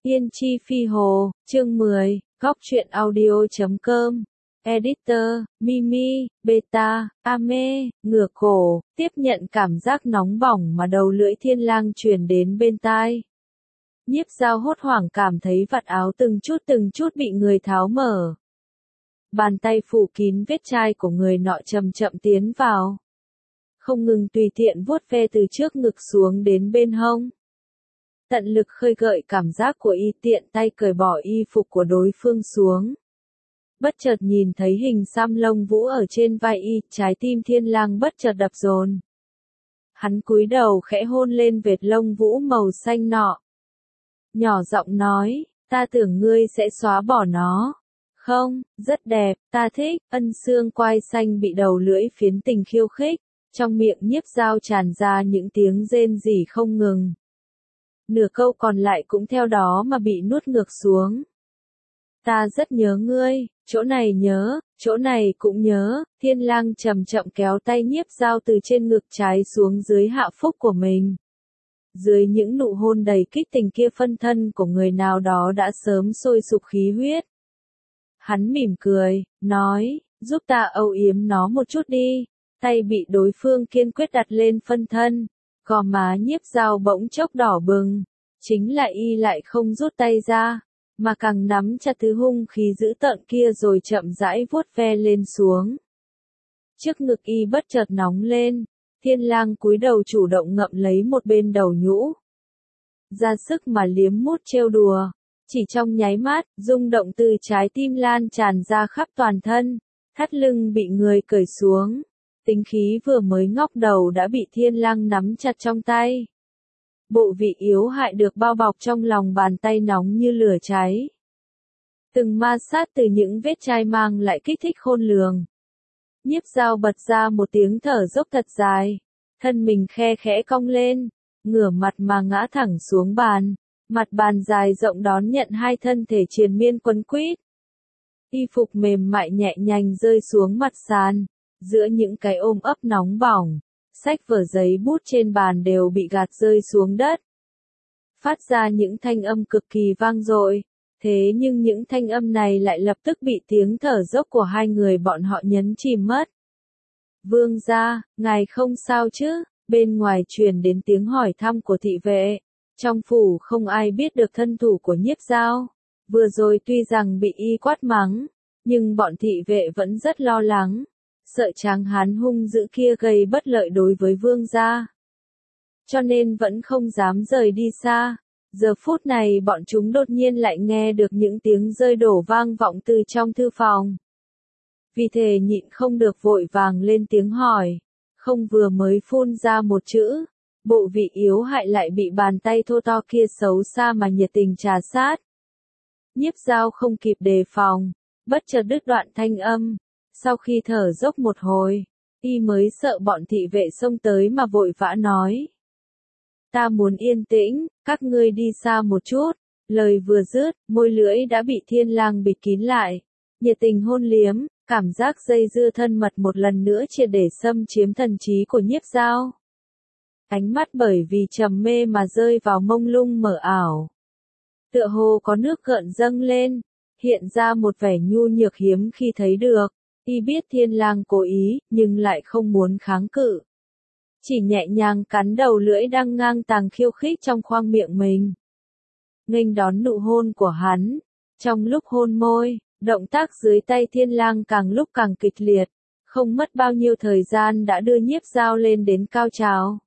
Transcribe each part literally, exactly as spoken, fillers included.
Yên chi phi hồ, chương mười, góc truyện audio chấm com. Editor, Mimi, Beta, Ame, ngửa cổ, tiếp nhận cảm giác nóng bỏng mà đầu lưỡi Thiên Lang truyền đến bên tai. Nhiếp Dao hốt hoảng cảm thấy vạt áo từng chút từng chút bị người tháo mở. Bàn tay phủ kín vết chai của người nọ chậm chậm tiến vào. Không ngừng tùy tiện vuốt ve từ trước ngực xuống đến bên hông. Tận lực khơi gợi cảm giác của y, tiện tay cởi bỏ y phục của đối phương xuống. Bất chợt nhìn thấy hình xăm lông vũ ở trên vai y, trái tim Thiên Lang bất chợt đập dồn. Hắn cúi đầu khẽ hôn lên vệt lông vũ màu xanh nọ. Nhỏ giọng nói, ta tưởng ngươi sẽ xóa bỏ nó. Không, rất đẹp, ta thích. Ân xương quai xanh bị đầu lưỡi phiến tình khiêu khích, trong miệng Nhiếp Dao tràn ra những tiếng rên rỉ không ngừng. Nửa câu còn lại cũng theo đó mà bị nuốt ngược xuống. Ta rất nhớ ngươi, chỗ này nhớ, chỗ này cũng nhớ. Thiên Lang chậm chậm kéo tay Nhiếp Dao từ trên ngực trái xuống dưới hạ phúc của mình. Dưới những nụ hôn đầy kích tình kia, phân thân của người nào đó đã sớm sôi sục khí huyết. Hắn mỉm cười, nói, giúp ta âu yếm nó một chút đi. Tay bị đối phương kiên quyết đặt lên phân thân. Gò má Nhiếp Dao bỗng chốc đỏ bừng, chính là y lại không rút tay ra, mà càng nắm chặt thứ hung khí dữ tợn kia rồi chậm rãi vuốt ve lên xuống. Trước ngực y bất chợt nóng lên, Thiên Lang cúi đầu chủ động ngậm lấy một bên đầu nhũ. Ra sức mà liếm mút trêu đùa, chỉ trong nháy mắt, rung động từ trái tim lan tràn ra khắp toàn thân, thắt lưng bị người cởi xuống. Tính khí vừa mới ngóc đầu đã bị Thiên Lang nắm chặt trong tay. Bộ vị yếu hại được bao bọc trong lòng bàn tay nóng như lửa cháy. Từng ma sát từ những vết chai mang lại kích thích khôn lường. Nhiếp Dao bật ra một tiếng thở dốc thật dài, thân mình khe khẽ cong lên, ngửa mặt mà ngã thẳng xuống bàn, mặt bàn dài rộng đón nhận hai thân thể triền miên quấn quýt. Y phục mềm mại nhẹ nhàng rơi xuống mặt sàn. Giữa những cái ôm ấp nóng bỏng, sách vở giấy bút trên bàn đều bị gạt rơi xuống đất. Phát ra những thanh âm cực kỳ vang dội, thế nhưng những thanh âm này lại lập tức bị tiếng thở dốc của hai người bọn họ nhấn chìm mất. Vương gia, ngài không sao chứ? Bên ngoài truyền đến tiếng hỏi thăm của thị vệ. Trong phủ không ai biết được thân thủ của Nhiếp Dao. Vừa rồi tuy rằng bị y quát mắng, nhưng bọn thị vệ vẫn rất lo lắng. Sợ tráng hán hung dữ kia gây bất lợi đối với vương gia. Cho nên vẫn không dám rời đi xa. Giờ phút này bọn chúng đột nhiên lại nghe được những tiếng rơi đổ vang vọng từ trong thư phòng. Vì thế nhịn không được vội vàng lên tiếng hỏi. Không vừa mới phun ra một chữ, bộ vị yếu hại lại bị bàn tay thô to kia xấu xa mà nhiệt tình trà sát. Nhiếp Dao không kịp đề phòng, bất chợt đứt đoạn thanh âm. Sau khi thở dốc một hồi, y mới sợ bọn thị vệ xông tới mà vội vã nói. Ta muốn yên tĩnh, các ngươi đi xa một chút. Lời vừa dứt, môi lưỡi đã bị Thiên Lang bịt kín lại. Nhiệt tình hôn liếm, cảm giác dây dưa thân mật một lần nữa triệt để xâm chiếm thần trí của Nhiếp Dao. Ánh mắt bởi vì trầm mê mà rơi vào mông lung mờ ảo. Tựa hồ có nước gợn dâng lên, hiện ra một vẻ nhu nhược hiếm khi thấy được. Y biết Thiên Lang cố ý, nhưng lại không muốn kháng cự. Chỉ nhẹ nhàng cắn đầu lưỡi đang ngang tàng khiêu khích trong khoang miệng mình. Nghênh đón nụ hôn của hắn. Trong lúc hôn môi, động tác dưới tay Thiên Lang càng lúc càng kịch liệt. Không mất bao nhiêu thời gian đã đưa Nhiếp Dao lên đến cao trào.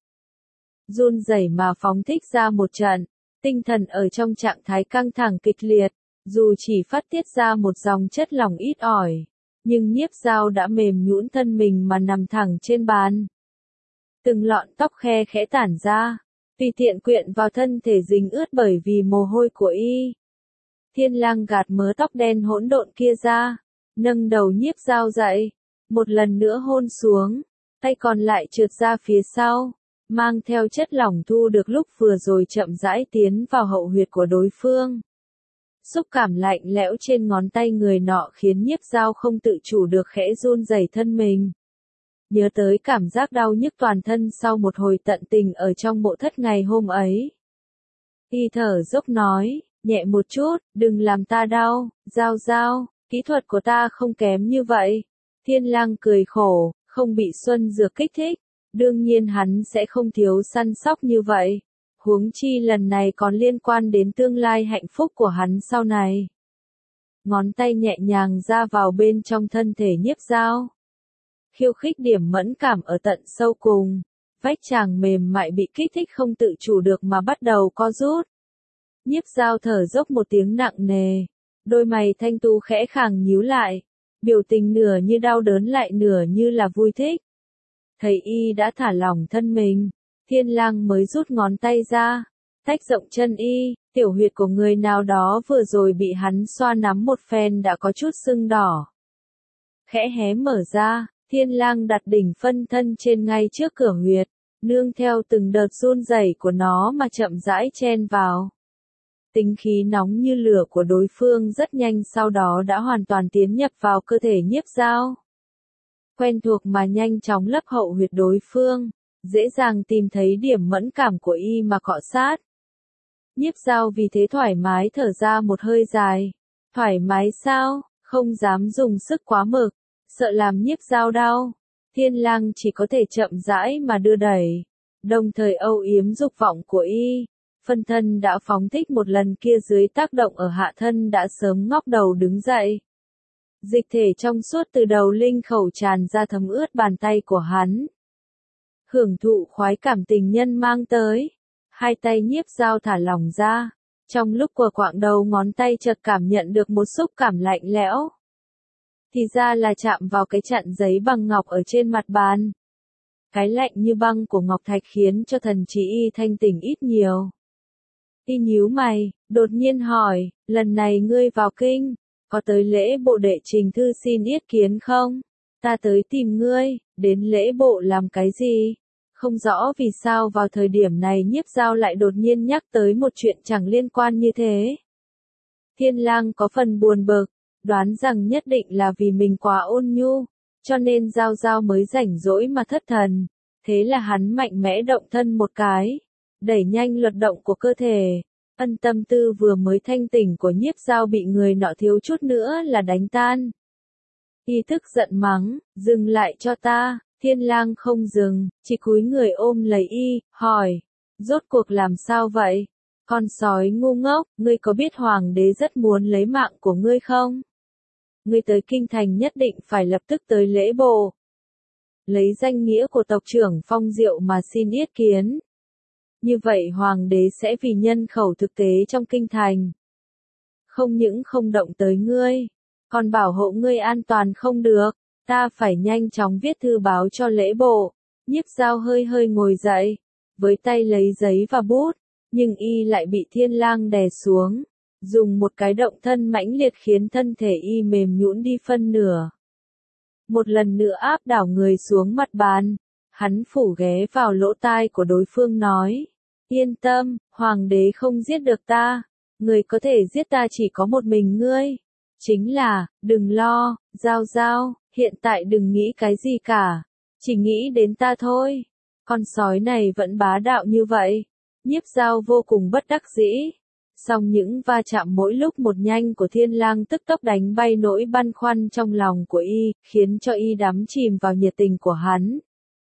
Run rẩy mà phóng thích ra một trận. Tinh thần ở trong trạng thái căng thẳng kịch liệt. Dù chỉ phát tiết ra một dòng chất lỏng ít ỏi. Nhưng Nhiếp Dao đã mềm nhũn thân mình mà nằm thẳng trên bàn. Từng lọn tóc khe khẽ tản ra, tùy tiện quyện vào thân thể dính ướt bởi vì mồ hôi của y. Thiên Lang gạt mớ tóc đen hỗn độn kia ra, nâng đầu Nhiếp Dao dậy, một lần nữa hôn xuống, tay còn lại trượt ra phía sau, mang theo chất lỏng thu được lúc vừa rồi chậm rãi tiến vào hậu huyệt của đối phương. Xúc cảm lạnh lẽo trên ngón tay người nọ khiến Nhiếp Dao không tự chủ được khẽ run rẩy thân mình. Nhớ tới cảm giác đau nhức toàn thân sau một hồi tận tình ở trong mộ thất ngày hôm ấy. Y thở dốc nói, nhẹ một chút, đừng làm ta đau, Giao Giao, kỹ thuật của ta không kém như vậy. Thiên Lang cười khổ, không bị Xuân Dược kích thích, đương nhiên hắn sẽ không thiếu săn sóc như vậy. Huống chi lần này còn liên quan đến tương lai hạnh phúc của hắn sau này. Ngón tay nhẹ nhàng ra vào bên trong thân thể Nhiếp Giao. Khiêu khích điểm mẫn cảm ở tận sâu cùng. Vách chàng mềm mại bị kích thích không tự chủ được mà bắt đầu co rút. Nhiếp Giao thở dốc một tiếng nặng nề. Đôi mày thanh tú khẽ khàng nhíu lại. Biểu tình nửa như đau đớn lại nửa như là vui thích. Thấy y đã thả lỏng thân mình. Thiên Lang mới rút ngón tay ra. Tách rộng chân y. Tiểu huyệt của người nào đó vừa rồi bị hắn xoa nắm một phen đã có chút sưng đỏ. Khẽ hé mở ra. Thiên Lang đặt đỉnh phân thân trên ngay trước cửa huyệt, nương theo từng đợt run rẩy của nó mà chậm rãi chen vào. Tính khí nóng như lửa của đối phương rất nhanh sau đó đã hoàn toàn tiến nhập vào cơ thể Nhiếp Giao. Quen thuộc mà nhanh chóng lấp hậu huyệt đối phương, dễ dàng tìm thấy điểm mẫn cảm của y mà cọ sát. Nhiếp Giao vì thế thoải mái thở ra một hơi dài. Thoải mái sao, không dám dùng sức quá mực. Sợ làm Nhiếp Giao đau, Thiên Lang chỉ có thể chậm rãi mà đưa đẩy, đồng thời âu yếm dục vọng của y. Phân thân đã phóng thích một lần kia dưới tác động ở hạ thân đã sớm ngóc đầu đứng dậy. Dịch thể trong suốt từ đầu linh khẩu tràn ra thấm ướt bàn tay của hắn. Hưởng thụ khoái cảm tình nhân mang tới, hai tay Nhiếp Giao thả lỏng ra, trong lúc của quạng đầu ngón tay chợt cảm nhận được một xúc cảm lạnh lẽo. Thì ra là chạm vào cái chặn giấy bằng ngọc ở trên mặt bàn. Cái lạnh như băng của ngọc thạch khiến cho thần trí y thanh tỉnh ít nhiều. Y nhíu mày, đột nhiên hỏi, lần này ngươi vào kinh, có tới lễ bộ đệ trình thư xin yết kiến không? Ta tới tìm ngươi, đến lễ bộ làm cái gì? Không rõ vì sao vào thời điểm này Nhiếp Giao lại đột nhiên nhắc tới một chuyện chẳng liên quan như thế. Thiên Lang có phần buồn bực. Đoán rằng nhất định là vì mình quá ôn nhu, cho nên Giao Giao mới rảnh rỗi mà thất thần. Thế là hắn mạnh mẽ động thân một cái, đẩy nhanh luật động của cơ thể. Ân tâm tư vừa mới thanh tỉnh của Nhiếp Giao bị người nọ thiếu chút nữa là đánh tan. Y thức giận mắng, dừng lại cho ta. Thiên Lang không dừng, chỉ cúi người ôm lấy y, hỏi, rốt cuộc làm sao vậy? Con sói ngu ngốc, ngươi có biết hoàng đế rất muốn lấy mạng của ngươi không? Ngươi tới kinh thành nhất định phải lập tức tới lễ bộ. Lấy danh nghĩa của tộc trưởng Phong Diệu mà xin yết kiến. Như vậy hoàng đế sẽ vì nhân khẩu thực tế trong kinh thành. Không những không động tới ngươi, còn bảo hộ ngươi an toàn không được, ta phải nhanh chóng viết thư báo cho lễ bộ. Nhiếp Giao hơi hơi ngồi dậy, với tay lấy giấy và bút, nhưng y lại bị Thiên Lang đè xuống. Dùng một cái động thân mãnh liệt khiến thân thể y mềm nhũn đi phân nửa. Một lần nữa áp đảo người xuống mặt bàn, hắn phủ ghé vào lỗ tai của đối phương nói, yên tâm, hoàng đế không giết được ta, người có thể giết ta chỉ có một mình ngươi. Chính là, đừng lo, Giao Giao, hiện tại đừng nghĩ cái gì cả, chỉ nghĩ đến ta thôi. Con sói này vẫn bá đạo như vậy. Nhiếp Giao vô cùng bất đắc dĩ. Song những va chạm mỗi lúc một nhanh của Thiên Lang tức tốc đánh bay nỗi băn khoăn trong lòng của y, khiến cho y đắm chìm vào nhiệt tình của hắn.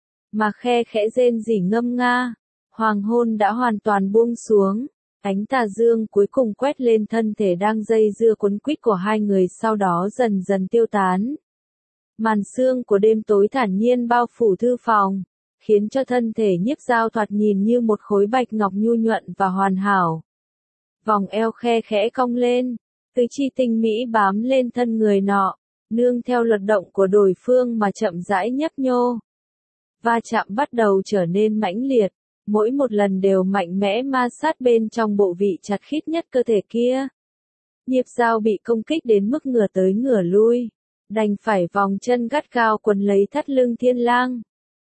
Mà khe khẽ rên rỉ ngâm nga, hoàng hôn đã hoàn toàn buông xuống, ánh tà dương cuối cùng quét lên thân thể đang dây dưa quấn quýt của hai người sau đó dần dần tiêu tán. Màn sương của đêm tối thản nhiên bao phủ thư phòng, khiến cho thân thể Nhiếp Giao thoạt nhìn như một khối bạch ngọc nhu nhuận và hoàn hảo. Vòng eo khe khẽ cong lên, tứ chi tinh mỹ bám lên thân người nọ, nương theo luật động của đối phương mà chậm rãi nhấp nhô. Va chạm bắt đầu trở nên mãnh liệt, mỗi một lần đều mạnh mẽ ma sát bên trong bộ vị chặt khít nhất cơ thể kia. Nhiếp Giao bị công kích đến mức ngửa tới ngửa lui, đành phải vòng chân gắt gao quấn lấy thắt lưng Thiên Lang.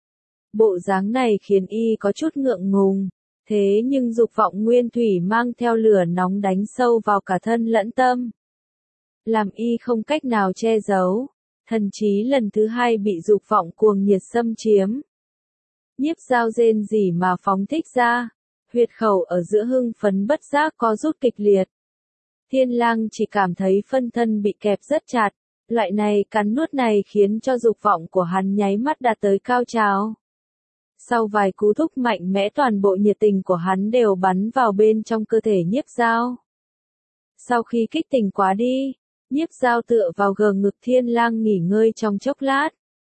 Bộ dáng này khiến y có chút ngượng ngùng. Thế nhưng dục vọng nguyên thủy mang theo lửa nóng đánh sâu vào cả thân lẫn tâm. Làm y không cách nào che giấu, thần trí lần thứ hai bị dục vọng cuồng nhiệt xâm chiếm. Nhiếp Giao rên rỉ mà phóng thích ra, huyệt khẩu ở giữa hưng phấn bất giác co rút kịch liệt, Thiên Lang chỉ cảm thấy phân thân bị kẹp rất chặt, loại này cắn nuốt này khiến cho dục vọng của hắn nháy mắt đạt tới cao trào. Sau vài cú thúc mạnh mẽ toàn bộ nhiệt tình của hắn đều bắn vào bên trong cơ thể Nhiếp Dao. Sau khi kích tình quá đi, Nhiếp Dao tựa vào gờ ngực Thiên Lang nghỉ ngơi trong chốc lát.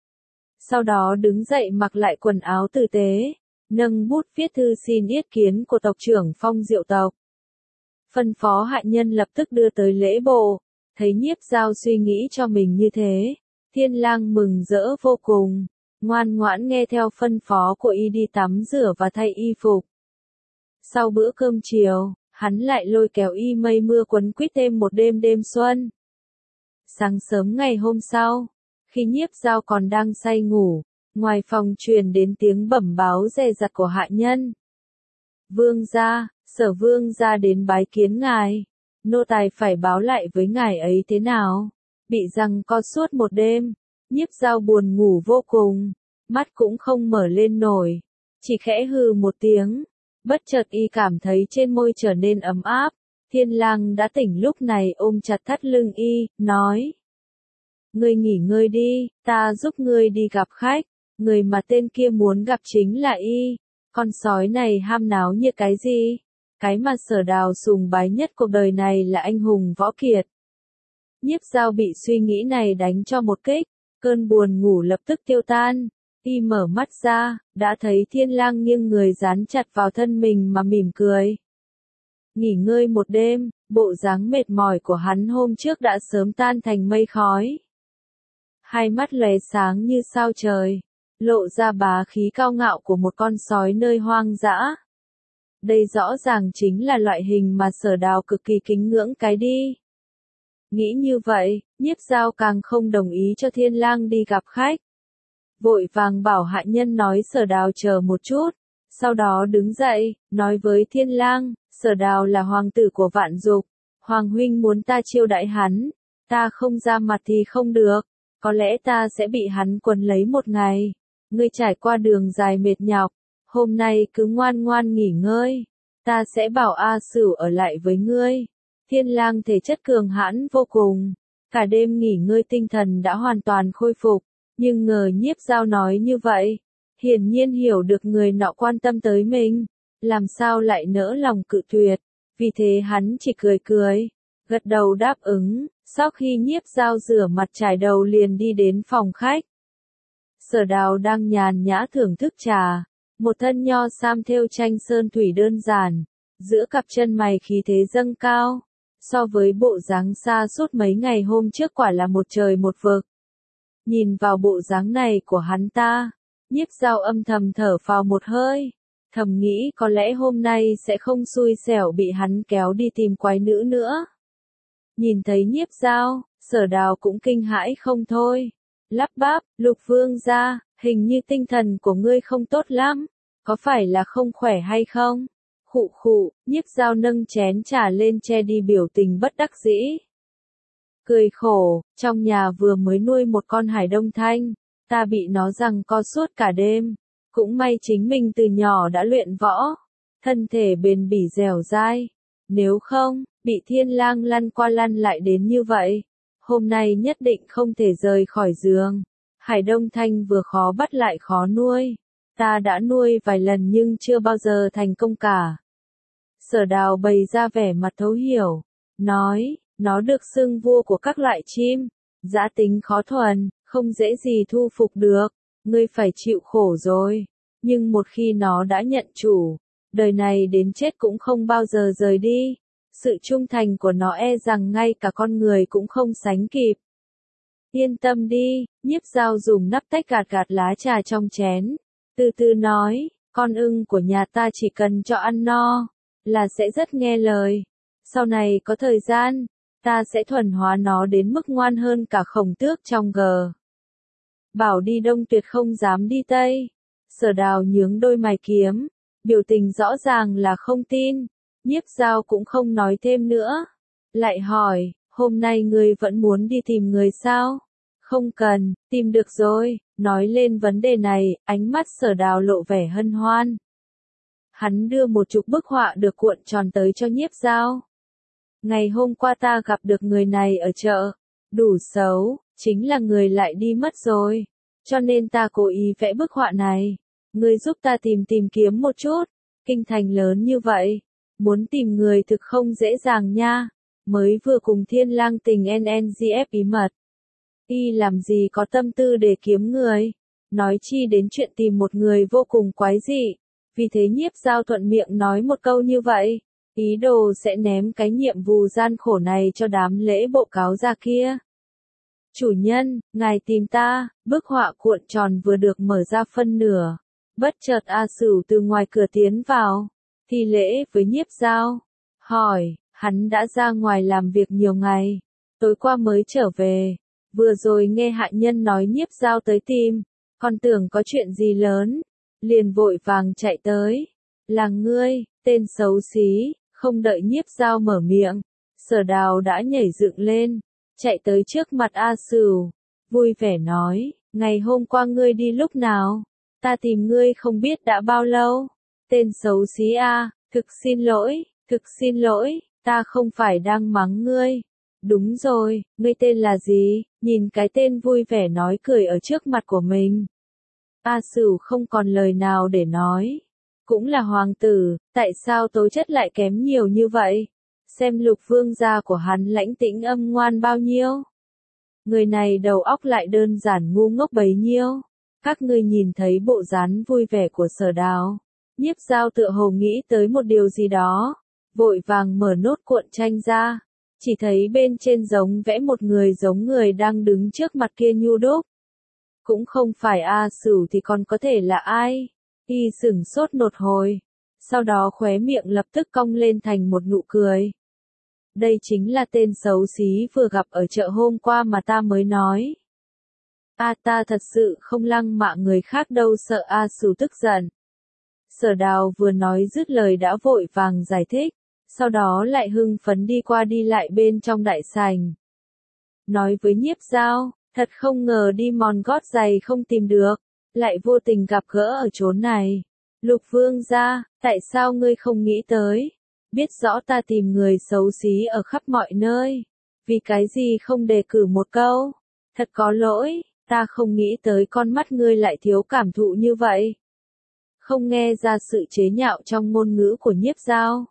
Sau đó đứng dậy mặc lại quần áo tử tế, nâng bút viết thư xin yết kiến của tộc trưởng Phong Diệu tộc. Phân phó hạ nhân lập tức đưa tới lễ bộ, thấy Nhiếp Dao suy nghĩ cho mình như thế, Thiên Lang mừng rỡ vô cùng, ngoan ngoãn nghe theo phân phó của y đi tắm rửa và thay y phục. Sau bữa cơm chiều, hắn lại lôi kéo y mây mưa quấn quýt thêm một đêm đêm xuân. Sáng sớm ngày hôm sau, khi Nhiếp Dao còn đang say ngủ, ngoài phòng truyền đến tiếng bẩm báo dè dặt của hạ nhân. Vương gia, Sở vương gia đến bái kiến ngài, nô tài phải báo lại với ngài ấy thế nào. Bị giằng co suốt một đêm, Nhiếp Dao buồn ngủ vô cùng, mắt cũng không mở lên nổi, chỉ khẽ hừ một tiếng. Bất chợt y cảm thấy trên môi trở nên ấm áp, Thiên Lang đã tỉnh lúc này ôm chặt thắt lưng y, nói. Ngươi nghỉ ngơi đi, ta giúp ngươi đi gặp khách, người mà tên kia muốn gặp chính là y, con sói này ham náo như cái gì? Cái mà Sở Đào sùng bái nhất cuộc đời này là anh hùng võ kiệt. Nhiếp Dao bị suy nghĩ này đánh cho một kích, cơn buồn ngủ lập tức tiêu tan, y mở mắt ra, đã thấy Thiên Lang nghiêng người dán chặt vào thân mình mà mỉm cười. Nghỉ ngơi một đêm, bộ dáng mệt mỏi của hắn hôm trước đã sớm tan thành mây khói. Hai mắt lóe sáng như sao trời, lộ ra bá khí cao ngạo của một con sói nơi hoang dã. Đây rõ ràng chính là loại hình mà Sở Đào cực kỳ kính ngưỡng cái đi. Nghĩ như vậy, Nhiếp Dao càng không đồng ý cho Thiên Lang đi gặp khách. Vội vàng bảo hạ nhân nói Sở Đào chờ một chút, sau đó đứng dậy, nói với Thiên Lang, Sở Đào là hoàng tử của Vạn Dục, Hoàng huynh muốn ta chiêu đãi hắn, ta không ra mặt thì không được, có lẽ ta sẽ bị hắn quấn lấy một ngày. Ngươi trải qua đường dài mệt nhọc, hôm nay cứ ngoan ngoan nghỉ ngơi, ta sẽ bảo A Sửu ở lại với ngươi. Thiên Lang thể chất cường hãn vô cùng, cả đêm nghỉ ngơi tinh thần đã hoàn toàn khôi phục, nhưng ngờ Nhiếp Dao nói như vậy, hiển nhiên hiểu được người nọ quan tâm tới mình, làm sao lại nỡ lòng cự tuyệt, vì thế hắn chỉ cười cười, gật đầu đáp ứng, sau khi Nhiếp Dao rửa mặt trải đầu liền đi đến phòng khách. Sở Đào đang nhàn nhã thưởng thức trà, một thân nho sam thêu tranh sơn thủy đơn giản, giữa cặp chân mày khí thế dâng cao, so với bộ dáng xa suốt mấy ngày hôm trước quả là một trời một vực. Nhìn vào bộ dáng này của hắn ta, Nhiếp Dao âm thầm thở phào một hơi, thầm nghĩ có lẽ hôm nay sẽ không xui xẻo bị hắn kéo đi tìm quái nữ nữa. Nhìn thấy Nhiếp Dao, Sở Đào cũng kinh hãi không thôi, lắp bắp, Lục vương gia, hình như tinh thần của ngươi không tốt lắm, có phải là không khỏe hay không? Khụ khụ, Nhiếp Dao nâng chén trà lên che đi biểu tình bất đắc dĩ. Cười khổ, trong nhà vừa mới nuôi một con hải đông thanh, ta bị nó giằng co suốt cả đêm, cũng may chính mình từ nhỏ đã luyện võ, thân thể bền bỉ dẻo dai, nếu không, bị Thiên Lang lăn qua lăn lại đến như vậy, hôm nay nhất định không thể rời khỏi giường. Hải đông thanh vừa khó bắt lại khó nuôi, ta đã nuôi vài lần nhưng chưa bao giờ thành công cả. Sở Đào bày ra vẻ mặt thấu hiểu, nói, nó được xưng vua của các loại chim, dã tính khó thuần, không dễ gì thu phục được, ngươi phải chịu khổ rồi, nhưng một khi nó đã nhận chủ, đời này đến chết cũng không bao giờ rời đi, sự trung thành của nó e rằng ngay cả con người cũng không sánh kịp. Yên tâm đi, Nhiếp Dao dùng nắp tách gạt gạt lá trà trong chén, từ từ nói, con ưng của nhà ta chỉ cần cho ăn no, là sẽ rất nghe lời, sau này có thời gian, ta sẽ thuần hóa nó đến mức ngoan hơn cả Khổng Tước trong gờ. Bảo đi đông tuyệt không dám đi tây. Sở Đào nhướng đôi mày kiếm, biểu tình rõ ràng là không tin, Nhiếp Dao cũng không nói thêm nữa. Lại hỏi, hôm nay ngươi vẫn muốn đi tìm người sao? Không cần, tìm được rồi, nói lên vấn đề này, ánh mắt Sở Đào lộ vẻ hân hoan. Hắn đưa một chục bức họa được cuộn tròn tới cho Nhiếp Dao. Ngày hôm qua ta gặp được người này ở chợ. Đủ xấu, chính là người lại đi mất rồi. Cho nên ta cố ý vẽ bức họa này. Ngươi giúp ta tìm tìm kiếm một chút. Kinh thành lớn như vậy. Muốn tìm người thực không dễ dàng nha. Mới vừa cùng Thiên Lang Tình en en giê ép bí mật. Y làm gì có tâm tư để kiếm người. Nói chi đến chuyện tìm một người vô cùng quái dị. Vì thế Nhiếp Giao thuận miệng nói một câu như vậy. Ý đồ sẽ ném cái nhiệm vụ gian khổ này cho đám lễ bộ cáo già kia. Chủ nhân, ngài tìm ta, bức họa cuộn tròn vừa được mở ra phân nửa. Bất chợt A Sửu từ ngoài cửa tiến vào. Thi lễ với Nhiếp Giao. Hỏi, hắn đã ra ngoài làm việc nhiều ngày. Tối qua mới trở về. Vừa rồi nghe hạ nhân nói Nhiếp Giao tới tìm. Còn tưởng có chuyện gì lớn. Liền vội vàng chạy tới. Là ngươi, tên xấu xí. Không đợi Nhiếp Giao mở miệng. Sở Đào đã nhảy dựng lên. Chạy tới trước mặt A Sửu. Vui vẻ nói. Ngày hôm qua ngươi đi lúc nào? Ta tìm ngươi không biết đã bao lâu. Tên xấu xí a, thực xin lỗi, thực xin lỗi, ta không phải đang mắng ngươi. Đúng rồi, ngươi tên là gì? Nhìn cái tên vui vẻ nói cười ở trước mặt của mình. A Sửu không còn lời nào để nói. Cũng là hoàng tử, tại sao tố chất lại kém nhiều như vậy? Xem Lục vương gia của hắn lãnh tĩnh âm ngoan bao nhiêu. Người này đầu óc lại đơn giản ngu ngốc bấy nhiêu. Các ngươi nhìn thấy bộ dáng vui vẻ của Sở Đào. Nhiếp Giao tựa hồ nghĩ tới một điều gì đó. Vội vàng mở nốt cuộn tranh ra. Chỉ thấy bên trên giống vẽ một người giống người đang đứng trước mặt kia nhu đúc. Cũng không phải A Sửu thì còn có thể là ai. Y sửng sốt một hồi. Sau đó khóe miệng lập tức cong lên thành một nụ cười. Đây chính là tên xấu xí vừa gặp ở chợ hôm qua mà ta mới nói. A ta thật sự không lăng mạ người khác đâu, sợ A Sửu tức giận. Sở Đào vừa nói dứt lời đã vội vàng giải thích, sau đó lại hưng phấn đi qua đi lại bên trong đại sảnh. Nói với Nhiếp Giao, thật không ngờ đi mòn gót giày không tìm được, lại vô tình gặp gỡ ở chốn này. Lục vương gia, tại sao ngươi không nghĩ tới? Biết rõ ta tìm người xấu xí ở khắp mọi nơi. Vì cái gì không đề cử một câu? Thật có lỗi, ta không nghĩ tới con mắt ngươi lại thiếu cảm thụ như vậy. Không nghe ra sự chế nhạo trong ngôn ngữ của Nhiếp Giao.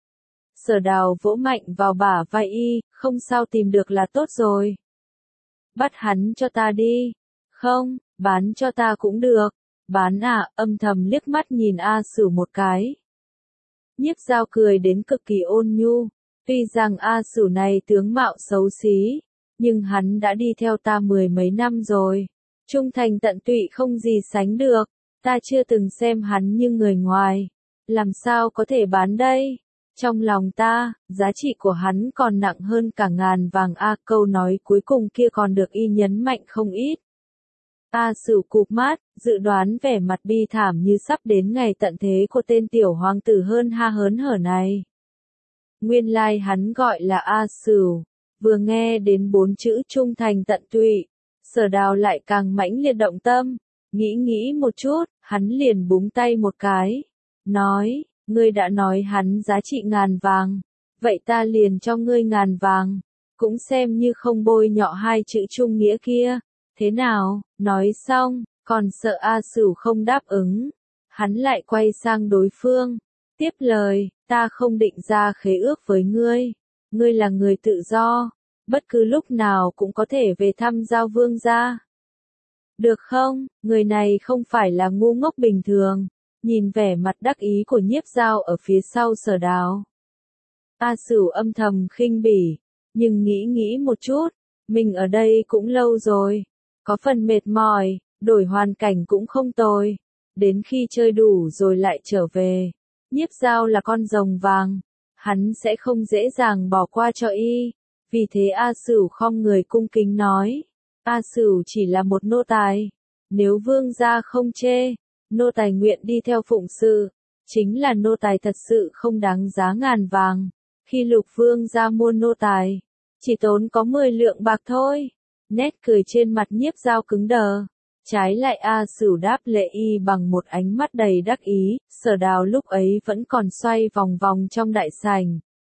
Sở Đào vỗ mạnh vào bả vai y, không sao tìm được là tốt rồi. Bắt hắn cho ta đi. Không, bán cho ta cũng được. Bán à, âm thầm liếc mắt nhìn A Sửu một cái. Nhiếp Giao cười đến cực kỳ ôn nhu. Tuy rằng A Sửu này tướng mạo xấu xí, nhưng hắn đã đi theo ta mười mấy năm rồi. Trung thành tận tụy không gì sánh được. Ta chưa từng xem hắn như người ngoài. Làm sao có thể bán đây? Trong lòng ta, giá trị của hắn còn nặng hơn cả ngàn vàng A. Câu nói cuối cùng kia còn được y nhấn mạnh không ít. A Sửu cụp mắt, dự đoán vẻ mặt bi thảm như sắp đến ngày tận thế của tên tiểu hoàng tử hơn ha hớn hở này. Nguyên lai like hắn gọi là A Sửu. Vừa nghe đến bốn chữ trung thành tận tụy, Sở Đào lại càng mãnh liệt động tâm. Nghĩ nghĩ một chút, hắn liền búng tay một cái. Nói, ngươi đã nói hắn giá trị ngàn vàng. Vậy ta liền cho ngươi ngàn vàng. Cũng xem như không bôi nhọ hai chữ trung nghĩa kia. Thế nào, nói xong, còn sợ A Sửu không đáp ứng. Hắn lại quay sang đối phương. Tiếp lời, ta không định ra khế ước với ngươi. Ngươi là người tự do. Bất cứ lúc nào cũng có thể về thăm Giao vương gia. Được không, người này không phải là ngu ngốc bình thường. Nhìn vẻ mặt đắc ý của Nhiếp Giao ở phía sau Sở Đào. A Sửu âm thầm khinh bỉ, nhưng nghĩ nghĩ một chút, mình ở đây cũng lâu rồi. Có phần mệt mỏi, đổi hoàn cảnh cũng không tồi. Đến khi chơi đủ rồi lại trở về. Nhiếp Giao là con rồng vàng. Hắn sẽ không dễ dàng bỏ qua cho y. Vì thế A Sửu khom người cung kính nói. A Sửu chỉ là một nô tài. Nếu vương gia không chê, nô tài nguyện đi theo phụng sự. Chính là nô tài thật sự không đáng giá ngàn vàng. Khi Lục vương gia mua nô tài, chỉ tốn có mười lượng bạc thôi. Nét cười trên mặt Nhiếp Giao cứng đờ. Trái lại A Sửu đáp lễ y bằng một ánh mắt đầy đắc ý. Sở Đào lúc ấy vẫn còn xoay vòng vòng trong đại sảnh.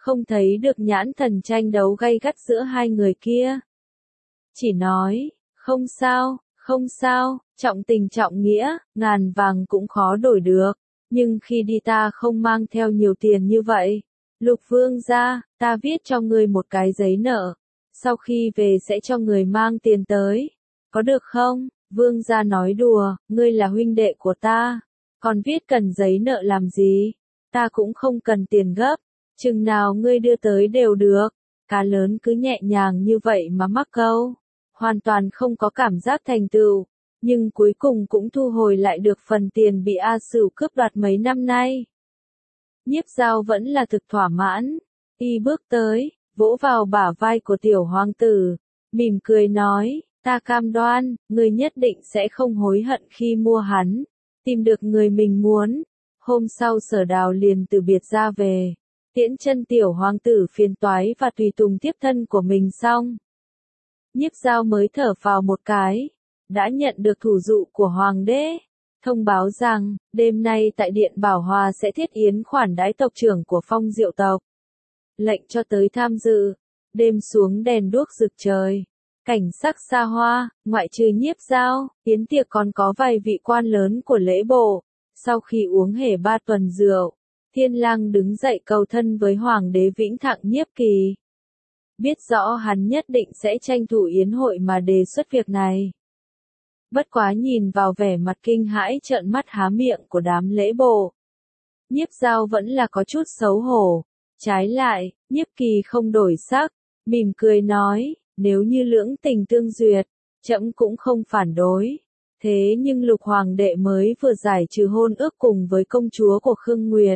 không thấy được nhãn thần tranh đấu gay gắt giữa hai người kia. Chỉ nói, không sao, không sao, trọng tình trọng nghĩa, ngàn vàng cũng khó đổi được, nhưng khi đi ta không mang theo nhiều tiền như vậy. Lục vương gia, ta viết cho ngươi một cái giấy nợ, sau khi về sẽ cho người mang tiền tới, có được không? Vương gia nói đùa, ngươi là huynh đệ của ta, còn viết cần giấy nợ làm gì? Ta cũng không cần tiền gấp, chừng nào ngươi đưa tới đều được. Cá lớn cứ nhẹ nhàng như vậy mà mắc câu, hoàn toàn không có cảm giác thành tựu, nhưng cuối cùng cũng thu hồi lại được phần tiền bị A Sửu cướp đoạt mấy năm nay. Nhiếp Dao vẫn là thực thỏa mãn, y bước tới, vỗ vào bả vai của tiểu hoàng tử, mỉm cười nói, ta cam đoan, ngươi nhất định sẽ không hối hận khi mua hắn, tìm được người mình muốn. Hôm sau Sở Đào liền từ biệt ra về, tiễn chân tiểu hoàng tử phiền toái và tùy tùng tiếp thân của mình xong. Nhiếp Dao mới thở phào một cái, đã nhận được thủ dụ của hoàng đế, thông báo rằng, đêm nay tại Điện Bảo Hòa sẽ thiết yến khoản đãi tộc trưởng của Phong Diệu tộc. Lệnh cho tới tham dự, đêm xuống đèn đuốc rực trời, cảnh sắc xa hoa, ngoại trừ Nhiếp Dao, yến tiệc còn có vài vị quan lớn của lễ bộ. Sau khi uống hể ba tuần rượu, Thiên Lang đứng dậy cầu thân với Hoàng đế Vĩnh Thặng Nhiếp Kỳ. Biết rõ hắn nhất định sẽ tranh thủ yến hội mà đề xuất việc này. Bất quá nhìn vào vẻ mặt kinh hãi trợn mắt há miệng của đám lễ bộ, Nhiếp Dao vẫn là có chút xấu hổ. Trái lại, Nhiếp Kỳ không đổi sắc, mỉm cười nói, nếu như lưỡng tình tương duyệt, trẫm cũng không phản đối. Thế nhưng Lục Hoàng đệ mới vừa giải trừ hôn ước cùng với công chúa của Khương Nguyệt,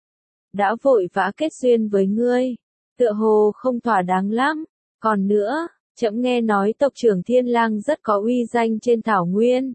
đã vội vã kết duyên với ngươi, tựa hồ không thỏa đáng lắm. Còn nữa, trẫm nghe nói tộc trưởng Thiên Lang rất có uy danh trên thảo nguyên.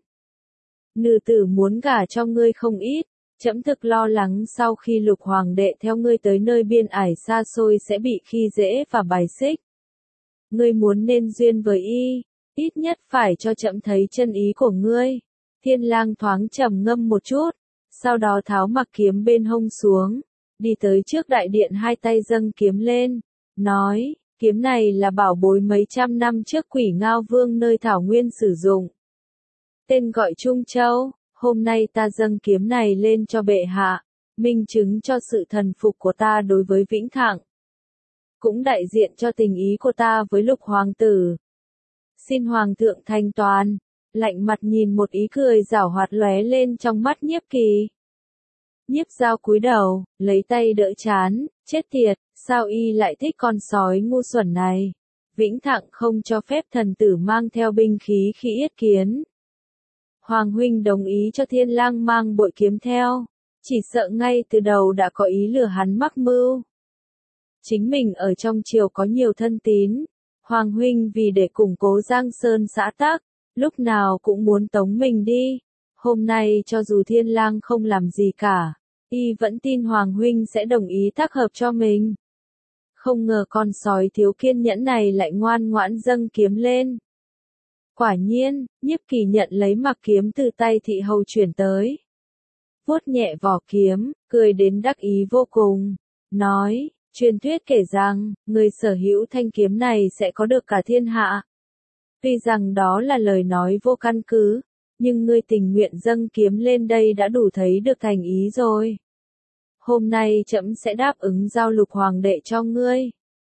Nữ tử muốn gả cho ngươi không ít, trẫm thực lo lắng sau khi Lục Hoàng đệ theo ngươi tới nơi biên ải xa xôi sẽ bị khi dễ và bài xích. Ngươi muốn nên duyên với y, ít nhất phải cho trẫm thấy chân ý của ngươi. Thiên Lang thoáng trầm ngâm một chút, sau đó tháo mặc kiếm bên hông xuống, đi tới trước đại điện hai tay dâng kiếm lên, nói, kiếm này là bảo bối mấy trăm năm trước Quỷ Ngao Vương nơi thảo nguyên sử dụng. Tên gọi Trung Châu, hôm nay ta dâng kiếm này lên cho bệ hạ, minh chứng cho sự thần phục của ta đối với Vĩnh Thặng. Cũng đại diện cho tình ý của ta với Lục Hoàng tử. Xin Hoàng thượng thanh toán. Lạnh mặt nhìn một ý cười giảo hoạt lóe lên trong mắt Nhiếp Kỳ. Nhiếp Dao cúi đầu, lấy tay đỡ trán, chết tiệt, sao y lại thích con sói ngu xuẩn này. Vĩnh Thặng không cho phép thần tử mang theo binh khí khi yết kiến. Hoàng huynh đồng ý cho Thiên Lang mang bội kiếm theo, chỉ sợ ngay từ đầu đã có ý lừa hắn mắc mưu. Chính mình ở trong triều có nhiều thân tín, Hoàng huynh vì để củng cố Giang Sơn xã tắc, lúc nào cũng muốn tống mình đi. Hôm nay cho dù Thiên Lang không làm gì cả, y vẫn tin Hoàng huynh sẽ đồng ý tác hợp cho mình. Không ngờ con sói thiếu kiên nhẫn này lại ngoan ngoãn dâng kiếm lên. Quả nhiên, Nhiếp Kỳ nhận lấy mặc kiếm từ tay thị hầu chuyển tới. Vuốt nhẹ vỏ kiếm, cười đến đắc ý vô cùng, nói, truyền thuyết kể rằng, người sở hữu thanh kiếm này sẽ có được cả thiên hạ. Tuy rằng đó là lời nói vô căn cứ, nhưng ngươi tình nguyện dâng kiếm lên đây đã đủ thấy được thành ý rồi. Hôm nay trẫm sẽ đáp ứng giao Lục Hoàng đệ cho ngươi.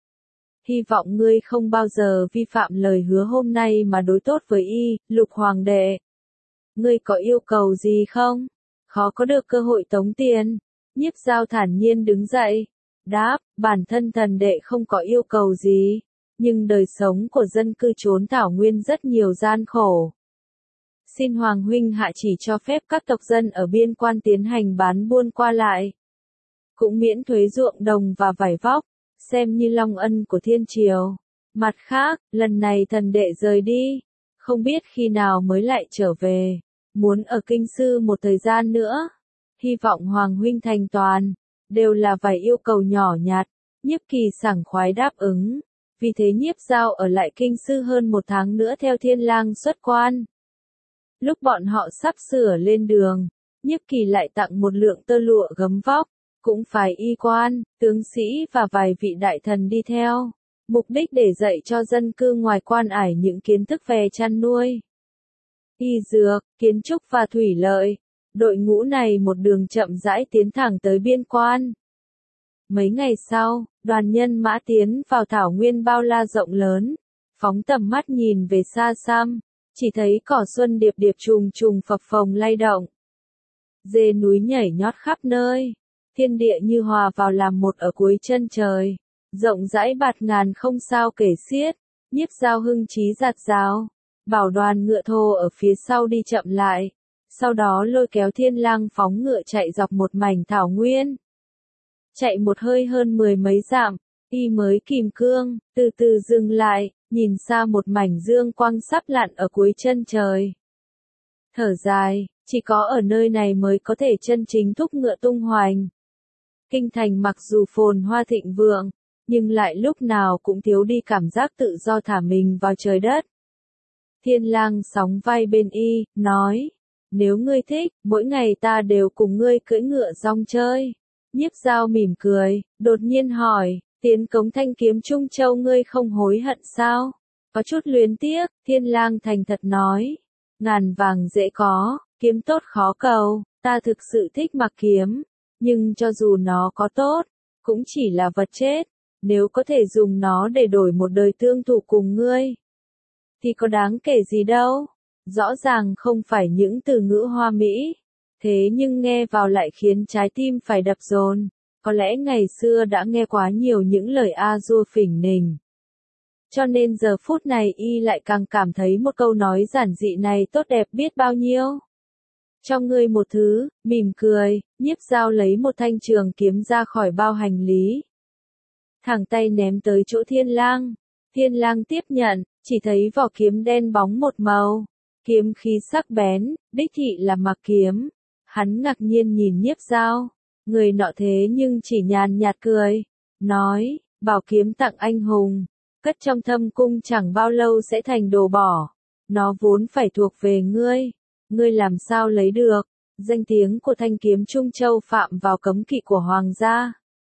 Hy vọng ngươi không bao giờ vi phạm lời hứa hôm nay mà đối tốt với y, Lục Hoàng đệ. Ngươi có yêu cầu gì không? Khó có được cơ hội tống tiền. Nhiếp Dao thản nhiên đứng dậy, đáp, bản thân thần đệ không có yêu cầu gì, nhưng đời sống của dân cư trốn thảo nguyên rất nhiều gian khổ. Xin Hoàng huynh hạ chỉ cho phép các tộc dân ở biên quan tiến hành bán buôn qua lại. Cũng miễn thuế ruộng đồng và vải vóc, xem như long ân của thiên triều. Mặt khác, lần này thần đệ rời đi, không biết khi nào mới lại trở về, muốn ở kinh sư một thời gian nữa. Hy vọng Hoàng huynh thành toàn, đều là vài yêu cầu nhỏ nhặt. Nhiếp Kỳ sảng khoái đáp ứng, vì thế Nhiếp Dao ở lại kinh sư hơn một tháng nữa theo Thiên Lang xuất quan. Lúc bọn họ sắp sửa lên đường, Nhiếp Kỳ lại tặng một lượng tơ lụa gấm vóc, cũng phải y quan, tướng sĩ và vài vị đại thần đi theo. Mục đích để dạy cho dân cư ngoài Quan Ải những kiến thức về chăn nuôi, y dược, kiến trúc và thủy lợi. Đội ngũ này một đường chậm rãi tiến thẳng tới biên quan. Mấy ngày sau, đoàn nhân mã tiến vào thảo nguyên bao la rộng lớn, phóng tầm mắt nhìn về xa xăm, chỉ thấy cỏ xuân điệp điệp trùng trùng phập phồng lay động. Dê núi nhảy nhót khắp nơi, thiên địa như hòa vào làm một ở cuối chân trời, rộng rãi bạt ngàn không sao kể xiết. Nhiếp Dao hưng chí giạt giáo, bảo đoàn ngựa thô ở phía sau đi chậm lại, sau đó lôi kéo Thiên Lang phóng ngựa chạy dọc một mảnh thảo nguyên. Chạy một hơi hơn mười mấy dặm, y mới kìm cương, từ từ dừng lại, nhìn xa một mảnh dương quang sắp lặn ở cuối chân trời. Thở dài, chỉ có ở nơi này mới có thể chân chính thúc ngựa tung hoành. Kinh thành mặc dù phồn hoa thịnh vượng, nhưng lại lúc nào cũng thiếu đi cảm giác tự do thả mình vào trời đất. Thiên Lang sóng vai bên y, nói, nếu ngươi thích, mỗi ngày ta đều cùng ngươi cưỡi ngựa rong chơi. Nhiếp Dao mỉm cười, đột nhiên hỏi, tiến cống thanh kiếm Trung Châu ngươi không hối hận sao? Có chút luyến tiếc, Thiên Lang thành thật nói, ngàn vàng dễ có, kiếm tốt khó cầu, ta thực sự thích mặc kiếm, nhưng cho dù nó có tốt, cũng chỉ là vật chết, nếu có thể dùng nó để đổi một đời tương thủ cùng ngươi, thì có đáng kể gì đâu. Rõ ràng không phải những từ ngữ hoa mỹ, thế nhưng nghe vào lại khiến trái tim phải đập dồn. Có lẽ ngày xưa đã nghe quá nhiều những lời a dua phỉnh nình, cho nên giờ phút này y lại càng cảm thấy một câu nói giản dị này tốt đẹp biết bao nhiêu. Cho ngươi một thứ, mỉm cười, Nhiếp Dao lấy một thanh trường kiếm ra khỏi bao hành lý, thẳng tay ném tới chỗ Thiên Lang. Thiên Lang tiếp nhận, chỉ thấy vỏ kiếm đen bóng một màu, kiếm khí sắc bén, đích thị là mặc kiếm. Hắn ngạc nhiên nhìn Nhiếp Dao, người nọ thế nhưng chỉ nhàn nhạt cười, nói, bảo kiếm tặng anh hùng, cất trong thâm cung chẳng bao lâu sẽ thành đồ bỏ, nó vốn phải thuộc về ngươi, ngươi làm sao lấy được? Danh tiếng của thanh kiếm Trung Châu phạm vào cấm kỵ của hoàng gia.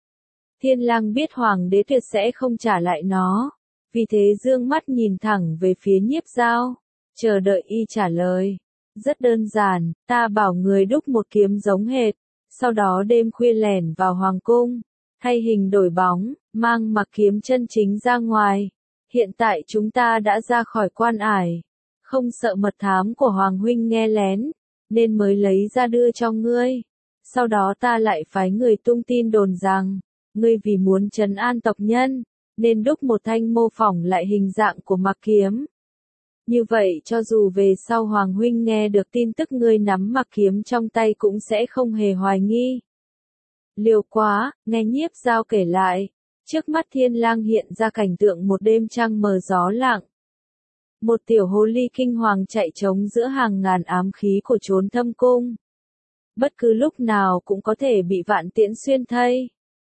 Thiên Lang biết hoàng đế tuyệt sẽ không trả lại nó, vì thế dương mắt nhìn thẳng về phía Nhiếp Dao, chờ đợi y trả lời. Rất đơn giản, ta bảo người đúc một kiếm giống hệt, sau đó đêm khuya lẻn vào hoàng cung, thay hình đổi bóng, mang mặc kiếm chân chính ra ngoài. Hiện tại chúng ta đã ra khỏi Quan Ải, không sợ mật thám của hoàng huynh nghe lén, nên mới lấy ra đưa cho ngươi. Sau đó ta lại phái người tung tin đồn rằng, ngươi vì muốn trấn an tộc nhân, nên đúc một thanh mô phỏng lại hình dạng của mặc kiếm. Như vậy cho dù về sau hoàng huynh nghe được tin tức ngươi nắm mặc kiếm trong tay cũng sẽ không hề hoài nghi. Liều quá, nghe Nhiếp Dao kể lại, trước mắt Thiên Lang hiện ra cảnh tượng một đêm trăng mờ gió lặng. Một tiểu hồ ly kinh hoàng chạy trống giữa hàng ngàn ám khí của chốn thâm cung. Bất cứ lúc nào cũng có thể bị vạn tiễn xuyên thây.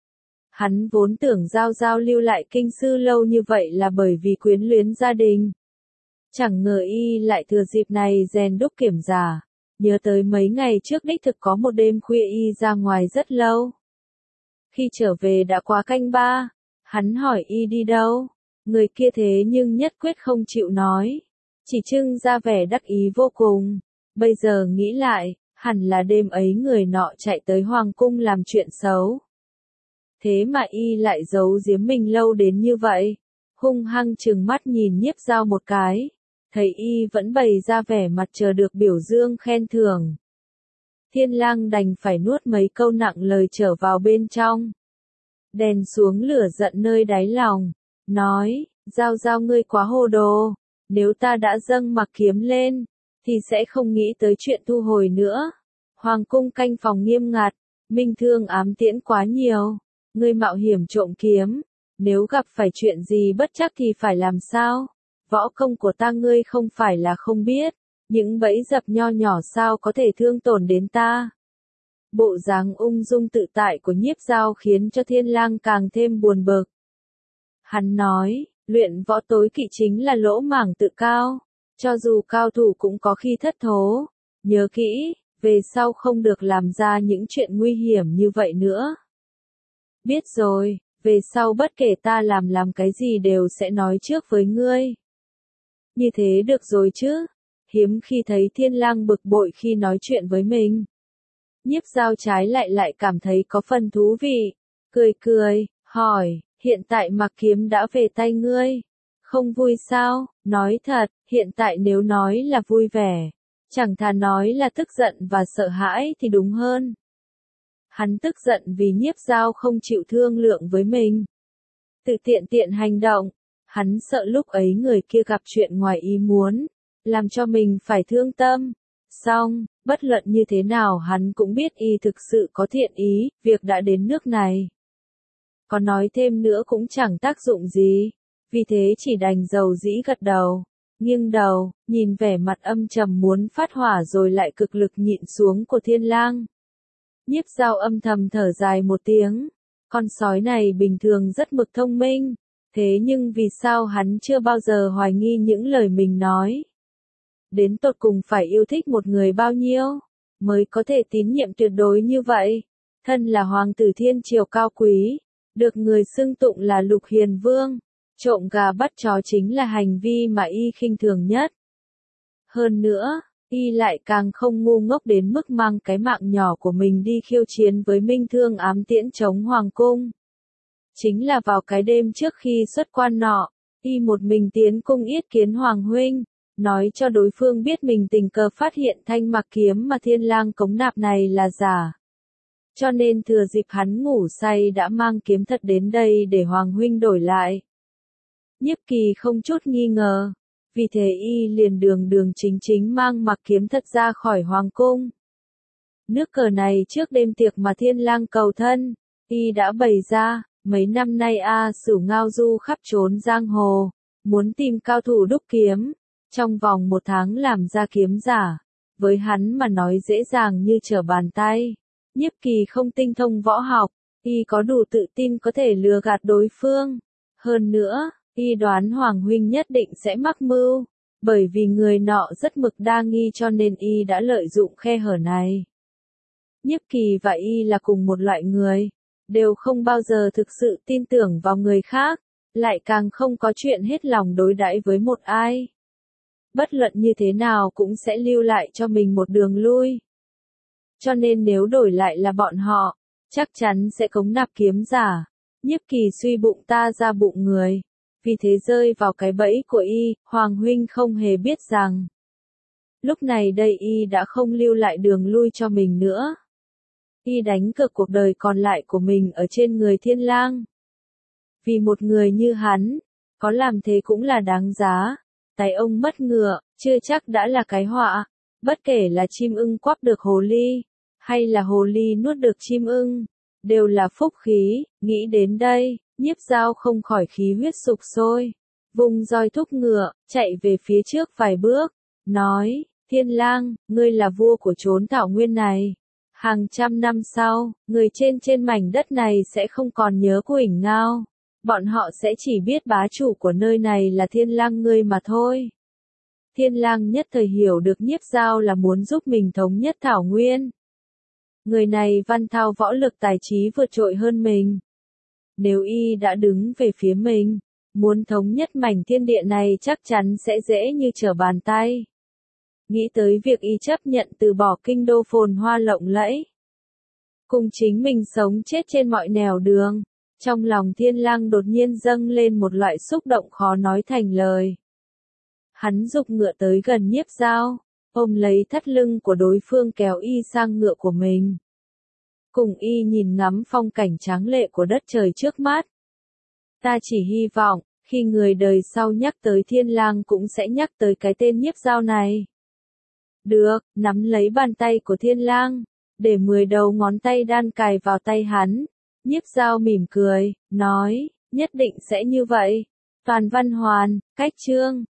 Hắn vốn tưởng Dao Dao lưu lại kinh sư lâu như vậy là bởi vì quyến luyến gia đình. Chẳng ngờ y lại thừa dịp này rèn đúc kiểm giả. Nhớ tới mấy ngày trước đích thực có một đêm khuya y ra ngoài rất lâu. Khi trở về đã quá canh ba, hắn hỏi y đi đâu. Người kia thế nhưng nhất quyết không chịu nói, chỉ trưng ra vẻ đắc ý vô cùng. Bây giờ nghĩ lại, hẳn là đêm ấy người nọ chạy tới hoàng cung làm chuyện xấu. Thế mà y lại giấu giếm mình lâu đến như vậy. Hung hăng trừng mắt nhìn Nhiếp Dao một cái, thấy y vẫn bày ra vẻ mặt chờ được biểu dương khen thưởng. Thiên Lang đành phải nuốt mấy câu nặng lời trở vào bên trong. Đèn xuống lửa giận nơi đáy lòng, nói, Dao Dao ngươi quá hồ đồ, nếu ta đã dâng mặc kiếm lên, thì sẽ không nghĩ tới chuyện thu hồi nữa. Hoàng cung canh phòng nghiêm ngặt, minh thương ám tiễn quá nhiều, ngươi mạo hiểm trộm kiếm, nếu gặp phải chuyện gì bất trắc thì phải làm sao? Võ công của ta ngươi không phải là không biết, những bẫy dập nho nhỏ sao có thể thương tổn đến ta. Bộ dáng ung dung tự tại của Nhiếp Dao khiến cho Thiên Lang càng thêm buồn bực. Hắn nói, luyện võ tối kỵ chính là lỗ mãng tự cao, cho dù cao thủ cũng có khi thất thố. Nhớ kỹ, về sau không được làm ra những chuyện nguy hiểm như vậy nữa. Biết rồi, về sau bất kể ta làm làm cái gì đều sẽ nói trước với ngươi. Như thế được rồi chứ? Hiếm khi thấy Thiên Lang bực bội khi nói chuyện với mình. Nhiếp Dao trái lại lại cảm thấy có phần thú vị, cười cười, hỏi, hiện tại Mặc Kiếm đã về tay ngươi, không vui sao? Nói thật, hiện tại nếu nói là vui vẻ, chẳng thà nói là tức giận và sợ hãi thì đúng hơn. Hắn tức giận vì Nhiếp Dao không chịu thương lượng với mình, tự tiện tiện hành động. Hắn sợ lúc ấy người kia gặp chuyện ngoài ý muốn, làm cho mình phải thương tâm. Xong, bất luận như thế nào hắn cũng biết y thực sự có thiện ý, việc đã đến nước này. Có nói thêm nữa cũng chẳng tác dụng gì, vì thế chỉ đành dầu dĩ gật đầu, nghiêng đầu, nhìn vẻ mặt âm trầm muốn phát hỏa rồi lại cực lực nhịn xuống của Thiên Lang. Nhiếp Dao âm thầm thở dài một tiếng, con sói này bình thường rất mực thông minh, thế nhưng vì sao hắn chưa bao giờ hoài nghi những lời mình nói? Đến tột cùng phải yêu thích một người bao nhiêu, mới có thể tín nhiệm tuyệt đối như vậy? Thân là hoàng tử thiên triều cao quý, được người xưng tụng là Lục Hiền Vương, trộm gà bắt chó chính là hành vi mà y khinh thường nhất. Hơn nữa, y lại càng không ngu ngốc đến mức mang cái mạng nhỏ của mình đi khiêu chiến với Minh Thương ám tiễn chống hoàng cung. Chính là vào cái đêm trước khi xuất quan nọ, y một mình tiến cung yết kiến Hoàng huynh, nói cho đối phương biết mình tình cờ phát hiện thanh Mặc Kiếm mà Thiên Lang cống nạp này là giả. Cho nên thừa dịp hắn ngủ say đã mang kiếm thật đến đây để Hoàng huynh đổi lại. Nhiếp Kỳ không chút nghi ngờ, vì thế y liền đường đường chính chính mang Mặc Kiếm thật ra khỏi Hoàng cung. Nước cờ này trước đêm tiệc mà Thiên Lang cầu thân, y đã bày ra. Mấy năm nay A Sửu ngao du khắp trốn giang hồ, muốn tìm cao thủ đúc kiếm, trong vòng một tháng làm ra kiếm giả, với hắn mà nói dễ dàng như trở bàn tay. Nhiếp Kỳ không tinh thông võ học, y có đủ tự tin có thể lừa gạt đối phương. Hơn nữa, y đoán Hoàng huynh nhất định sẽ mắc mưu, bởi vì người nọ rất mực đa nghi cho nên y đã lợi dụng khe hở này. Nhiếp Kỳ và y là cùng một loại người, đều không bao giờ thực sự tin tưởng vào người khác, lại càng không có chuyện hết lòng đối đãi với một ai. Bất luận như thế nào cũng sẽ lưu lại cho mình một đường lui. Cho nên nếu đổi lại là bọn họ, chắc chắn sẽ cống nạp kiếm giả. Nhiếp Kỳ suy bụng ta ra bụng người, vì thế rơi vào cái bẫy của y, Hoàng huynh không hề biết rằng. Lúc này đây y đã không lưu lại đường lui cho mình nữa. Y đánh cược cuộc đời còn lại của mình ở trên người Thiên Lang. Vì một người như hắn, có làm thế cũng là đáng giá. Tay ông mất ngựa, chưa chắc đã là cái họa. Bất kể là chim ưng quắp được hồ ly, hay là hồ ly nuốt được chim ưng, đều là phúc khí. Nghĩ đến đây, Nhiếp Dao không khỏi khí huyết sục sôi, vùng roi thúc ngựa, chạy về phía trước vài bước, nói, Thiên Lang, ngươi là vua của chốn thảo nguyên này. Hàng trăm năm sau, người trên trên mảnh đất này sẽ không còn nhớ Quỳnh Ngao. Bọn họ sẽ chỉ biết bá chủ của nơi này là Thiên Lang ngươi mà thôi. Thiên Lang nhất thời hiểu được Nhiếp Dao là muốn giúp mình thống nhất thảo nguyên. Người này văn thao võ lực tài trí vượt trội hơn mình. Nếu y đã đứng về phía mình, muốn thống nhất mảnh thiên địa này chắc chắn sẽ dễ như trở bàn tay. Nghĩ tới việc y chấp nhận từ bỏ kinh đô phồn hoa lộng lẫy, cùng chính mình sống chết trên mọi nẻo đường, trong lòng Thiên Lang đột nhiên dâng lên một loại xúc động khó nói thành lời. Hắn giục ngựa tới gần Nhiếp Dao, ôm lấy thắt lưng của đối phương kéo y sang ngựa của mình. Cùng y nhìn ngắm phong cảnh tráng lệ của đất trời trước mắt. Ta chỉ hy vọng, khi người đời sau nhắc tới Thiên Lang cũng sẽ nhắc tới cái tên Nhiếp Dao này. Được, nắm lấy bàn tay của Thiên Lang, để mười đầu ngón tay đan cài vào tay hắn. Nhiếp Dao mỉm cười, nói, nhất định sẽ như vậy. Toàn Văn Hoàn, Cách Chương.